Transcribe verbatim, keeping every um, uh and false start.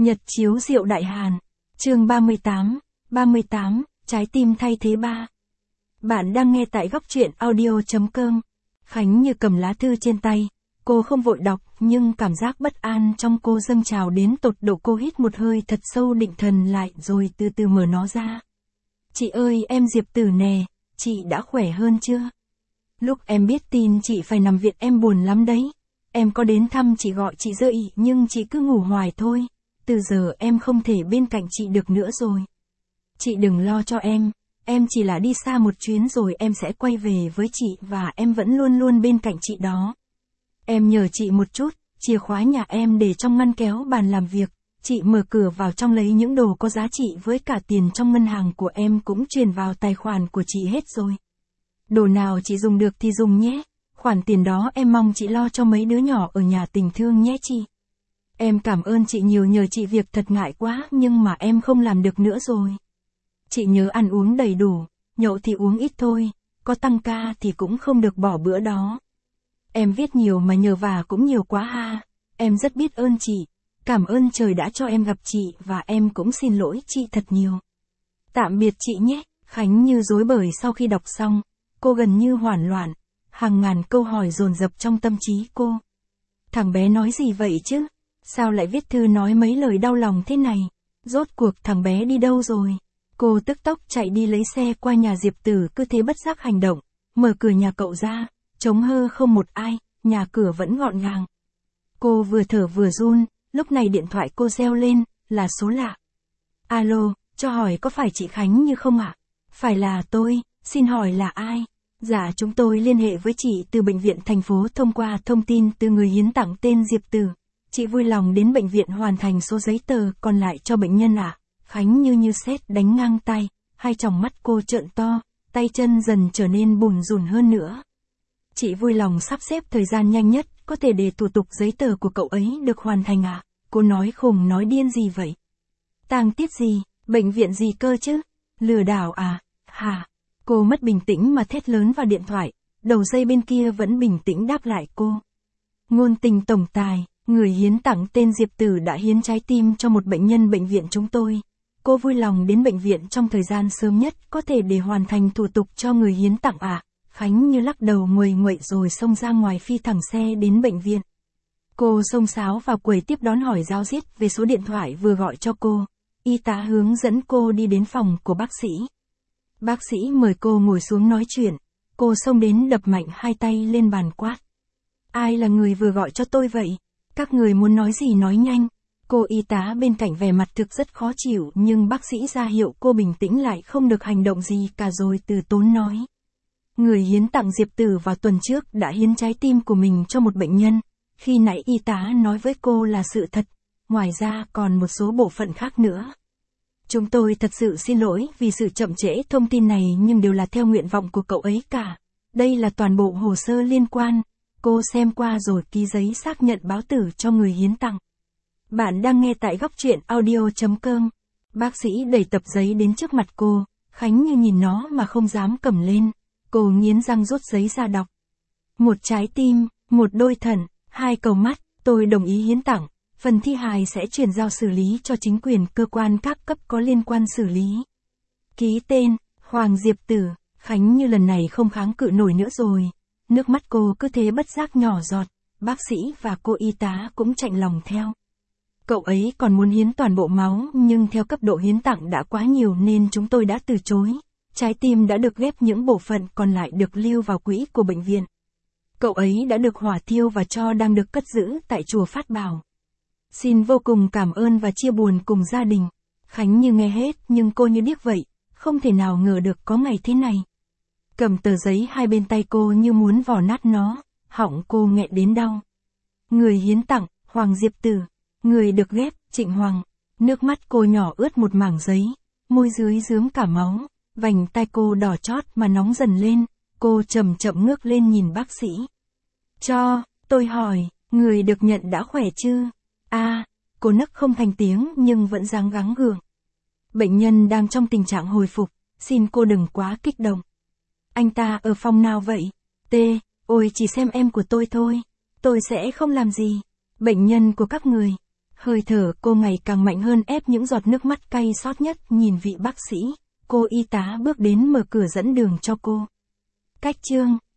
Nhật chiếu rượu Đại Hàn. Chương ba mươi tám, ba mươi tám, trái tim thay thế ba. Bạn đang nghe tại góc truyện audio.com. Khánh như cầm lá thư trên tay. Cô không vội đọc, nhưng cảm giác bất an trong cô dâng trào đến tột độ. Cô hít một hơi thật sâu, định thần lại rồi từ từ mở nó ra. Chị ơi, em Diệp Tử nè, chị đã khỏe hơn chưa? Lúc em biết tin chị phải nằm viện em buồn lắm đấy. Em có đến thăm chị, gọi chị dậy nhưng chị cứ ngủ hoài thôi. Từ giờ em không thể bên cạnh chị được nữa rồi. Chị đừng lo cho em, em chỉ là đi xa một chuyến rồi em sẽ quay về với chị và em vẫn luôn luôn bên cạnh chị đó. Em nhờ chị một chút, chìa khóa nhà em để trong ngăn kéo bàn làm việc, chị mở cửa vào trong lấy những đồ có giá trị với cả tiền trong ngân hàng của em cũng truyền vào tài khoản của chị hết rồi. Đồ nào chị dùng được thì dùng nhé, khoản tiền đó em mong chị lo cho mấy đứa nhỏ ở nhà tình thương nhé chị. Em cảm ơn chị nhiều, nhờ chị việc thật ngại quá nhưng mà em không làm được nữa rồi. Chị nhớ ăn uống đầy đủ, nhậu thì uống ít thôi, có tăng ca thì cũng không được bỏ bữa đó. Em viết nhiều mà nhờ vả cũng nhiều quá ha, em rất biết ơn chị, cảm ơn trời đã cho em gặp chị và em cũng xin lỗi chị thật nhiều. Tạm biệt chị nhé. Khánh như rối bời sau khi đọc xong, cô gần như hoảng loạn, hàng ngàn câu hỏi dồn dập trong tâm trí cô. Thằng bé nói gì vậy chứ? Sao lại viết thư nói mấy lời đau lòng thế này? Rốt cuộc thằng bé đi đâu rồi? Cô tức tốc chạy đi lấy xe qua nhà Diệp Tử, cứ thế bất giác hành động, mở cửa nhà cậu ra, trống hơ không một ai, nhà cửa vẫn gọn gàng. Cô vừa thở vừa run, lúc này điện thoại cô reo lên, là số lạ. Alo, cho hỏi có phải chị Khánh Như không ạ? À? Phải là tôi, xin hỏi là ai? Dạ, chúng tôi liên hệ với chị từ bệnh viện thành phố thông qua thông tin từ người hiến tặng tên Diệp Tử. Chị vui lòng đến bệnh viện hoàn thành số giấy tờ còn lại cho bệnh nhân ạ. À? Khánh Như như sét đánh ngang tay, hai tròng mắt cô trợn to, tay chân dần trở nên bùn rùn hơn nữa. Chị vui lòng sắp xếp thời gian nhanh nhất, có thể để thủ tục giấy tờ của cậu ấy được hoàn thành ạ. À? Cô nói khùng nói điên gì vậy? Tang tiết gì? Bệnh viện gì cơ chứ? Lừa đảo à? Hả? Cô mất bình tĩnh mà thét lớn vào điện thoại, đầu dây bên kia vẫn bình tĩnh đáp lại cô. Ngôn tình tổng tài, người hiến tặng tên Diệp Tử đã hiến trái tim cho một bệnh nhân bệnh viện chúng tôi. Cô vui lòng đến bệnh viện trong thời gian sớm nhất có thể để hoàn thành thủ tục cho người hiến tặng ạ. À? Khánh Như lắc đầu nguầy nguậy rồi xông ra ngoài, phi thẳng xe đến bệnh viện. Cô xông xáo vào quầy tiếp đón hỏi ráo riết về số điện thoại vừa gọi cho cô. Y tá hướng dẫn cô đi đến phòng của bác sĩ. Bác sĩ mời cô ngồi xuống nói chuyện. Cô xông đến đập mạnh hai tay lên bàn quát. Ai là người vừa gọi cho tôi vậy? Các người muốn nói gì nói nhanh. Cô y tá bên cạnh vẻ mặt thực rất khó chịu, nhưng bác sĩ ra hiệu cô bình tĩnh lại, không được hành động gì cả, rồi từ tốn nói. Người hiến tặng Diệp Tử vào tuần trước đã hiến trái tim của mình cho một bệnh nhân. Khi nãy y tá nói với cô là sự thật. Ngoài ra còn một số bộ phận khác nữa. Chúng tôi thật sự xin lỗi vì sự chậm trễ thông tin này, nhưng đều là theo nguyện vọng của cậu ấy cả. Đây là toàn bộ hồ sơ liên quan. Cô xem qua rồi ký giấy xác nhận báo tử cho người hiến tặng. Bạn đang nghe tại góc truyện audio.com. Bác sĩ đẩy tập giấy đến trước mặt cô. Khánh Như nhìn nó mà không dám cầm lên. Cô nghiến răng rút giấy ra đọc. Một trái tim, một đôi thận, hai cầu mắt, tôi đồng ý hiến tặng. Phần thi hài sẽ chuyển giao xử lý cho chính quyền cơ quan các cấp có liên quan xử lý. Ký tên, Hoàng Diệp Tử. Khánh Như lần này không kháng cự nổi nữa rồi. Nước mắt cô cứ thế bất giác nhỏ giọt. Bác sĩ và cô y tá cũng chạnh lòng theo. Cậu ấy còn muốn hiến toàn bộ máu, nhưng theo cấp độ hiến tặng đã quá nhiều nên chúng tôi đã từ chối. Trái tim đã được ghép, những bộ phận còn lại được lưu vào quỹ của bệnh viện. Cậu ấy đã được hỏa thiêu và tro đang được cất giữ tại chùa Phát Bảo. Xin vô cùng cảm ơn và chia buồn cùng gia đình. Khánh Như nghe hết nhưng cô như điếc vậy, không thể nào ngờ được có ngày thế này. Cầm tờ giấy hai bên tay cô như muốn vò nát nó, họng cô nghẹn đến đau. Người hiến tặng, Hoàng Diệp Tử. Người được ghép, Trịnh Hoàng. Nước mắt cô nhỏ ướt một mảng giấy, môi dưới rướm cả máu, vành tai cô đỏ chót mà nóng dần lên. Cô chậm chậm ngước lên nhìn bác sĩ. Cho, tôi hỏi, người được nhận đã khỏe chưa? À, cô nấc không thành tiếng nhưng vẫn dáng gắng gượng. Bệnh nhân đang trong tình trạng hồi phục, xin cô đừng quá kích động. Anh ta ở phòng nào vậy? T, ôi chỉ xem em của tôi thôi, tôi sẽ không làm gì. Bệnh nhân của các người. Hơi thở cô ngày càng mạnh hơn ép những giọt nước mắt cay xót nhất nhìn vị bác sĩ. Cô y tá bước đến mở cửa dẫn đường cho cô. Cách chương